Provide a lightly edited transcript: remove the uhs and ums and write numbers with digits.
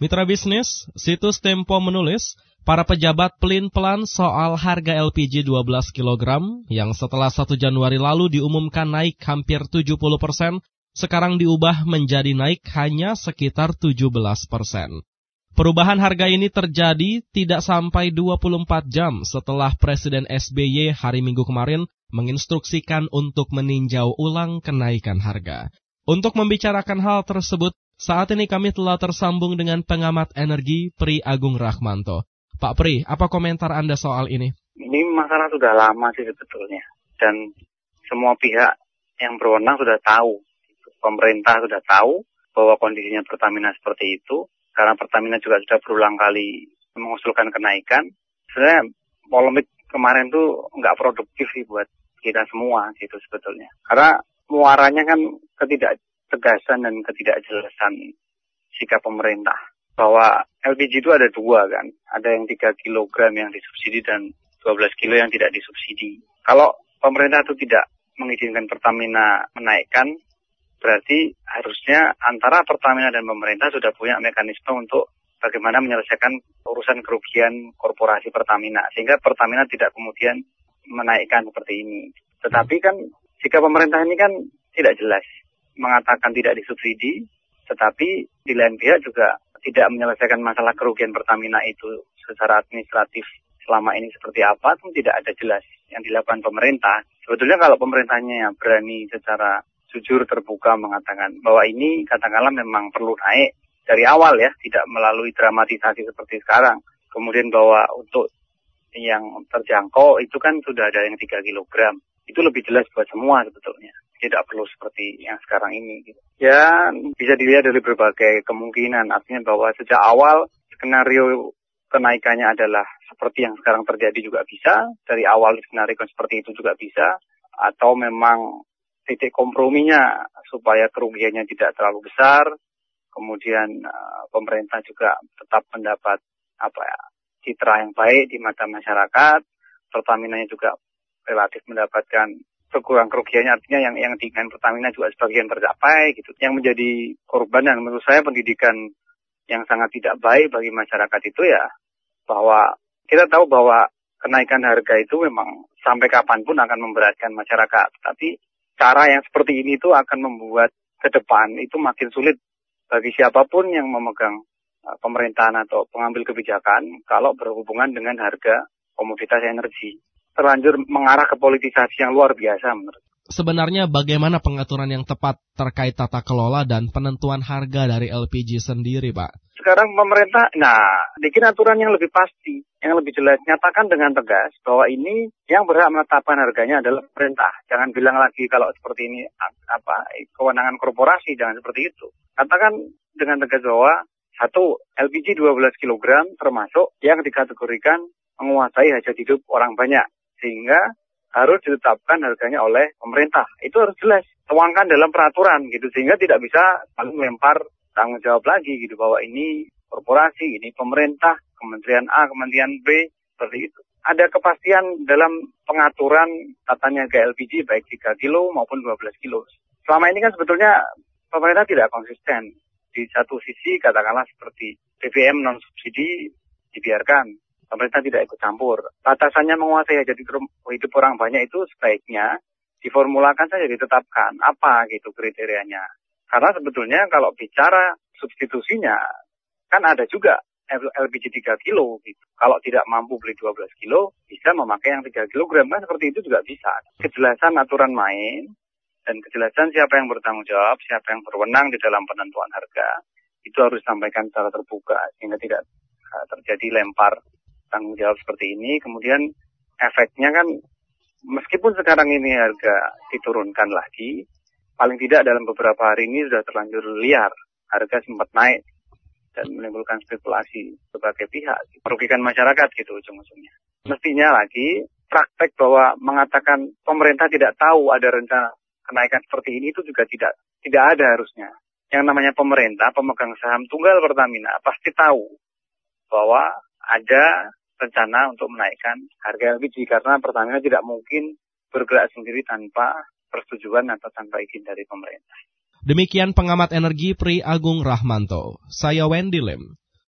Mitra bisnis, situs Tempo menulis, para pejabat pelin-pelan soal harga LPG 12 kg yang setelah 1 Januari lalu diumumkan naik hampir 70%, sekarang diubah menjadi naik hanya sekitar 17%. Perubahan harga ini terjadi tidak sampai 24 jam setelah Presiden SBY hari Minggu kemarin menginstruksikan untuk meninjau ulang kenaikan harga. Untuk membicarakan hal tersebut, saat ini kami telah tersambung dengan pengamat energi Pri Agung Rahmanto. Pak Pri, apa komentar Anda soal ini? Ini masalah sudah lama sih sebetulnya. Dan semua pihak yang berwenang sudah tahu. Pemerintah sudah tahu bahwa kondisinya Pertamina seperti itu. Karena Pertamina juga sudah berulang kali mengusulkan kenaikan. Sebenarnya polemik kemarin tuh nggak produktif sih buat kita semua gitu sebetulnya. Karena muaranya kan ketidaktegasan dan ketidakjelasan sikap pemerintah. Bahwa LPG itu ada dua kan. Ada yang 3 kg yang disubsidi dan 12 kilo yang tidak disubsidi. Kalau pemerintah itu tidak mengizinkan Pertamina menaikkan, berarti harusnya antara Pertamina dan pemerintah sudah punya mekanisme untuk bagaimana menyelesaikan urusan kerugian korporasi Pertamina. Sehingga Pertamina tidak kemudian menaikkan seperti ini. Tetapi kan sikap pemerintah ini kan tidak jelas. Mengatakan tidak disubsidi, tetapi di lain pihak juga tidak menyelesaikan masalah kerugian Pertamina itu secara administratif selama ini seperti apa, itu tidak ada jelas yang dilakukan pemerintah. Sebetulnya kalau pemerintahnya berani secara jujur terbuka mengatakan bahwa ini katakanlah memang perlu naik dari awal ya, tidak melalui dramatisasi seperti sekarang. Kemudian bahwa untuk yang terjangkau itu kan sudah ada yang 3 kg. Itu lebih jelas buat semua sebetulnya. Tidak perlu seperti yang sekarang ini. Gitu. Ya, bisa dilihat dari berbagai kemungkinan. Artinya bahwa sejak awal skenario kenaikannya adalah seperti yang sekarang terjadi juga bisa. Dari awal skenario seperti itu juga bisa. Atau memang titik komprominya supaya kerugiannya tidak terlalu besar. Kemudian pemerintah juga tetap mendapat citra yang baik di mata masyarakat. Pertamina juga relatif mendapatkan berkurang kerugiannya, artinya yang diinginkan Pertamina juga sebagian tercapai gitu. Yang menjadi korban dan menurut saya pendidikan yang sangat tidak baik bagi masyarakat itu ya bahwa kita tahu bahwa kenaikan harga itu memang sampai kapanpun akan memberatkan masyarakat. Tapi cara yang seperti ini itu akan membuat ke depan itu makin sulit bagi siapapun yang memegang pemerintahan atau pengambil kebijakan kalau berhubungan dengan harga komoditas energi. Terlanjur mengarah ke politisasi yang luar biasa menurut. Sebenarnya bagaimana pengaturan yang tepat terkait tata kelola dan penentuan harga dari LPG sendiri, Pak? Sekarang pemerintah, bikin aturan yang lebih pasti, yang lebih jelas. Nyatakan dengan tegas bahwa ini yang berhak menetapkan harganya adalah pemerintah. Jangan bilang lagi kalau seperti ini kewenangan korporasi, jangan seperti itu. Katakan dengan tegas bahwa satu LPG 12 kg termasuk yang dikategorikan menguasai hajat hidup orang banyak. Sehingga harus ditetapkan harganya oleh pemerintah. Itu harus jelas. Tuangkan dalam peraturan gitu. Sehingga tidak bisa lalu melempar tanggung jawab lagi gitu. Bahwa ini korporasi, ini pemerintah, kementerian A, kementerian B, seperti itu. Ada kepastian dalam pengaturan tata niaga LPG baik 3 kilo maupun 12 kilo. Selama ini kan sebetulnya pemerintah tidak konsisten. Di satu sisi katakanlah seperti BBM non-subsidi dibiarkan. Pemerintah tidak ikut campur. Batasannya menguasai hajat hidup orang banyak itu sebaiknya diformulakan saja, ditetapkan. Apa gitu kriterianya. Karena sebetulnya kalau bicara substitusinya, kan ada juga LPG 3 kilo. Gitu. Kalau tidak mampu beli 12 kilo, bisa memakai yang 3 kilogram. Kan seperti itu juga bisa. Kejelasan aturan main, dan kejelasan siapa yang bertanggung jawab, siapa yang berwenang di dalam penentuan harga, itu harus disampaikan secara terbuka. Sehingga tidak terjadi lempar tanggung jawab seperti ini. Kemudian efeknya kan meskipun sekarang ini harga diturunkan lagi, paling tidak dalam beberapa hari ini sudah terlanjur liar. Harga sempat naik dan menimbulkan spekulasi berbagai pihak. Merugikan masyarakat gitu ujung-ujungnya. Mestinya lagi praktek bahwa mengatakan pemerintah tidak tahu ada rencana kenaikan seperti ini itu juga tidak ada harusnya. Yang namanya pemerintah, pemegang saham tunggal Pertamina pasti tahu bahwa ada rencana untuk menaikkan harga LPG karena Pertamina tidak mungkin bergerak sendiri tanpa persetujuan atau tanpa izin dari pemerintah. Demikian pengamat energi Pri Agung Rahmanto. Saya Wendy Lim.